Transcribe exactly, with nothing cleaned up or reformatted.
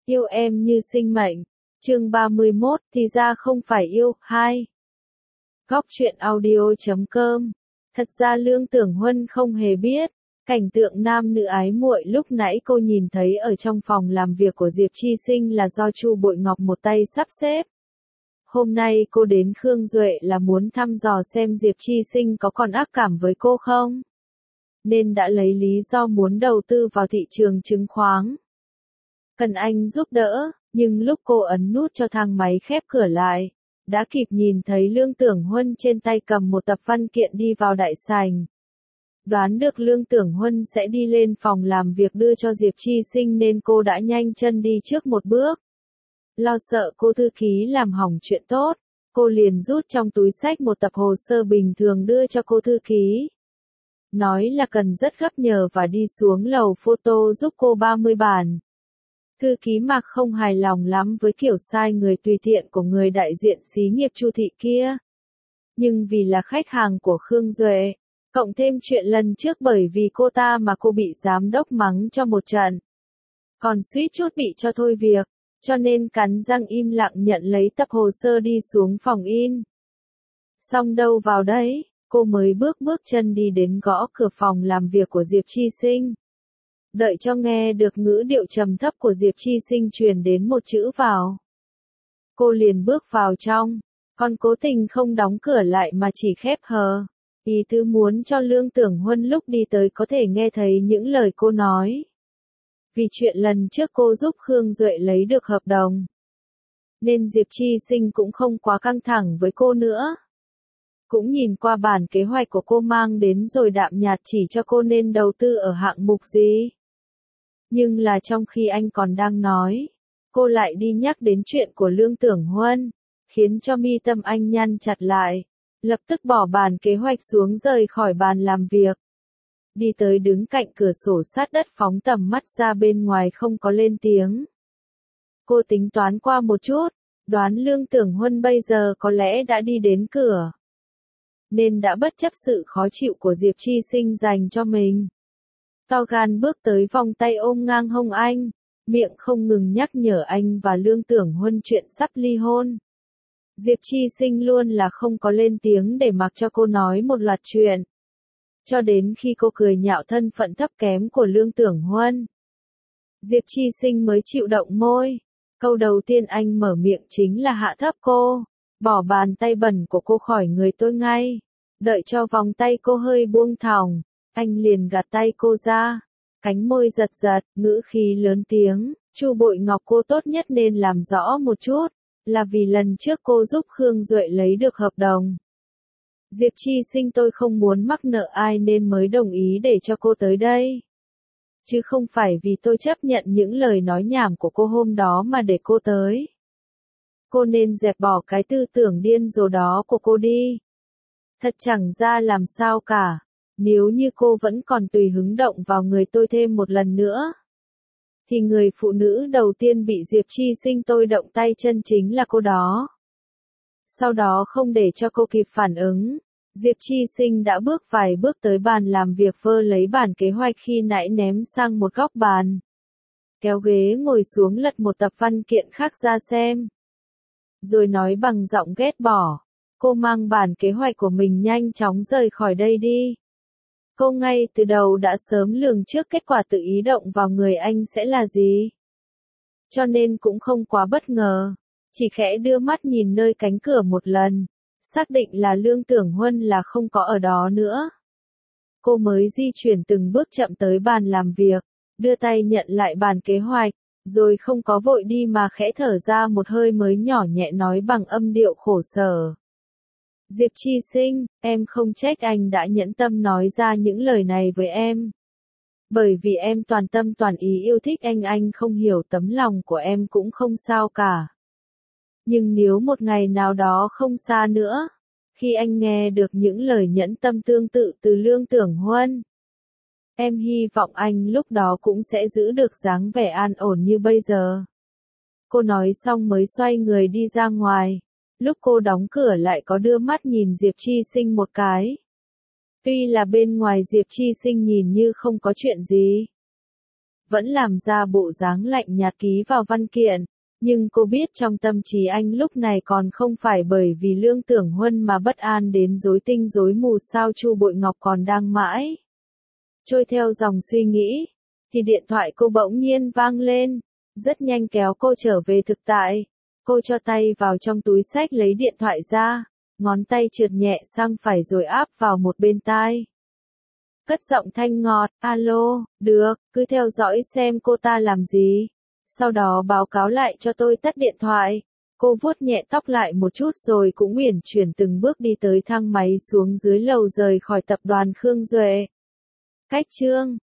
Yêu em như sinh mệnh. Chương ba mươi mốt, thì ra không phải yêu. hai. Góc truyện audio chấm com. Thật ra Lương Tưởng Huân không hề biết, cảnh tượng nam nữ ái muội lúc nãy cô nhìn thấy ở trong phòng làm việc của Diệp Chi Sinh là do Chu Bội Ngọc một tay sắp xếp. Hôm nay cô đến Khương Duệ là muốn thăm dò xem Diệp Chi Sinh có còn ác cảm với cô không, nên đã lấy lý do muốn đầu tư vào thị trường chứng khoán. Cần anh giúp đỡ, nhưng lúc cô ấn nút cho thang máy khép cửa lại, đã kịp nhìn thấy Lương Tưởng Huân trên tay cầm một tập văn kiện đi vào đại sảnh. Đoán được Lương Tưởng Huân sẽ đi lên phòng làm việc đưa cho Diệp Chi Sinh nên cô đã nhanh chân đi trước một bước. Lo sợ cô thư ký làm hỏng chuyện tốt, cô liền rút trong túi xách một tập hồ sơ bình thường đưa cho cô thư ký. Nói là cần rất gấp nhờ và đi xuống lầu photo giúp cô ba mươi bản. Thư ký Mạc không hài lòng lắm với kiểu sai người tùy tiện của người đại diện xí nghiệp Chu thị kia. Nhưng vì là khách hàng của Khương Duệ, cộng thêm chuyện lần trước bởi vì cô ta mà cô bị giám đốc mắng cho một trận, còn suýt chút bị cho thôi việc, cho nên cắn răng im lặng nhận lấy tập hồ sơ đi xuống phòng in. Xong đâu vào đấy, cô mới bước bước chân đi đến gõ cửa phòng làm việc của Diệp Chi Sinh. Đợi cho nghe được ngữ điệu trầm thấp của Diệp Chi Sinh truyền đến một chữ vào. Cô liền bước vào trong, còn cố tình không đóng cửa lại mà chỉ khép hờ. Ý tứ muốn cho Lương Tưởng Huân lúc đi tới có thể nghe thấy những lời cô nói. Vì chuyện lần trước cô giúp Khương Duệ lấy được hợp đồng, nên Diệp Chi Sinh cũng không quá căng thẳng với cô nữa. Cũng nhìn qua bản kế hoạch của cô mang đến rồi đạm nhạt chỉ cho cô nên đầu tư ở hạng mục gì. Nhưng là trong khi anh còn đang nói, cô lại đi nhắc đến chuyện của Lương Tưởng Huân, khiến cho mi tâm anh nhăn chặt lại, lập tức bỏ bản kế hoạch xuống rời khỏi bàn làm việc. Đi tới đứng cạnh cửa sổ sát đất phóng tầm mắt ra bên ngoài không có lên tiếng. Cô tính toán qua một chút, đoán Lương Tưởng Huân bây giờ có lẽ đã đi đến cửa, nên đã bất chấp sự khó chịu của Diệp Chi Sinh dành cho mình. To gan bước tới vòng tay ôm ngang hông anh, miệng không ngừng nhắc nhở anh và Lương Tưởng Huân chuyện sắp ly hôn. Diệp Chi Sinh luôn là không có lên tiếng để mặc cho cô nói một loạt chuyện. Cho đến khi cô cười nhạo thân phận thấp kém của Lương Tưởng Huân, Diệp Chi Sinh mới chịu động môi. Câu đầu tiên anh mở miệng chính là hạ thấp cô, bỏ bàn tay bẩn của cô khỏi người tôi ngay. Đợi cho vòng tay cô hơi buông thòng, anh liền gạt tay cô ra, cánh môi giật giật, ngữ khí lớn tiếng, Chu Bội Ngọc cô tốt nhất nên làm rõ một chút, là vì lần trước cô giúp Khương Duệ lấy được hợp đồng. Diệp Chi Sinh tôi không muốn mắc nợ ai nên mới đồng ý để cho cô tới đây. Chứ không phải vì tôi chấp nhận những lời nói nhảm của cô hôm đó mà để cô tới. Cô nên dẹp bỏ cái tư tưởng điên rồ đó của cô đi. Thật chẳng ra làm sao cả, nếu như cô vẫn còn tùy hứng động vào người tôi thêm một lần nữa, thì người phụ nữ đầu tiên bị Diệp Chi Sinh tôi động tay chân chính là cô đó. Sau đó không để cho cô kịp phản ứng, Diệp Chi Sinh đã bước vài bước tới bàn làm việc vơ lấy bản kế hoạch khi nãy ném sang một góc bàn. Kéo ghế ngồi xuống lật một tập văn kiện khác ra xem. Rồi nói bằng giọng ghét bỏ, cô mang bản kế hoạch của mình nhanh chóng rời khỏi đây đi. Cô ngay từ đầu đã sớm lường trước kết quả tự ý động vào người anh sẽ là gì. Cho nên cũng không quá bất ngờ, chỉ khẽ đưa mắt nhìn nơi cánh cửa một lần, xác định là Lương Tưởng Huân là không có ở đó nữa. Cô mới di chuyển từng bước chậm tới bàn làm việc, đưa tay nhận lại bản kế hoạch, rồi không có vội đi mà khẽ thở ra một hơi mới nhỏ nhẹ nói bằng âm điệu khổ sở. Diệp Chi Sinh, em không trách anh đã nhẫn tâm nói ra những lời này với em. Bởi vì em toàn tâm toàn ý yêu thích anh anh không hiểu tấm lòng của em cũng không sao cả. Nhưng nếu một ngày nào đó không xa nữa, khi anh nghe được những lời nhẫn tâm tương tự từ Lương Tưởng Huân, em hy vọng anh lúc đó cũng sẽ giữ được dáng vẻ an ổn như bây giờ. Cô nói xong mới xoay người đi ra ngoài. Lúc cô đóng cửa lại có đưa mắt nhìn Diệp Chi Sinh một cái. Tuy là bên ngoài Diệp Chi Sinh nhìn như không có chuyện gì, vẫn làm ra bộ dáng lạnh nhạt ký vào văn kiện. Nhưng cô biết trong tâm trí anh lúc này còn không phải bởi vì Lương Tưởng Huân mà bất an đến rối tinh rối mù sao Chu Bội Ngọc còn đang mãi trôi theo dòng suy nghĩ, thì điện thoại cô bỗng nhiên vang lên, rất nhanh kéo cô trở về thực tại. Cô cho tay vào trong túi xách lấy điện thoại ra, ngón tay trượt nhẹ sang phải rồi áp vào một bên tai. Cất giọng thanh ngọt, alo, được, cứ theo dõi xem cô ta làm gì. Sau đó báo cáo lại cho tôi tắt điện thoại. Cô vuốt nhẹ tóc lại một chút rồi cũng uyển chuyển từng bước đi tới thang máy xuống dưới lầu rời khỏi tập đoàn Khương Duệ. Cách chương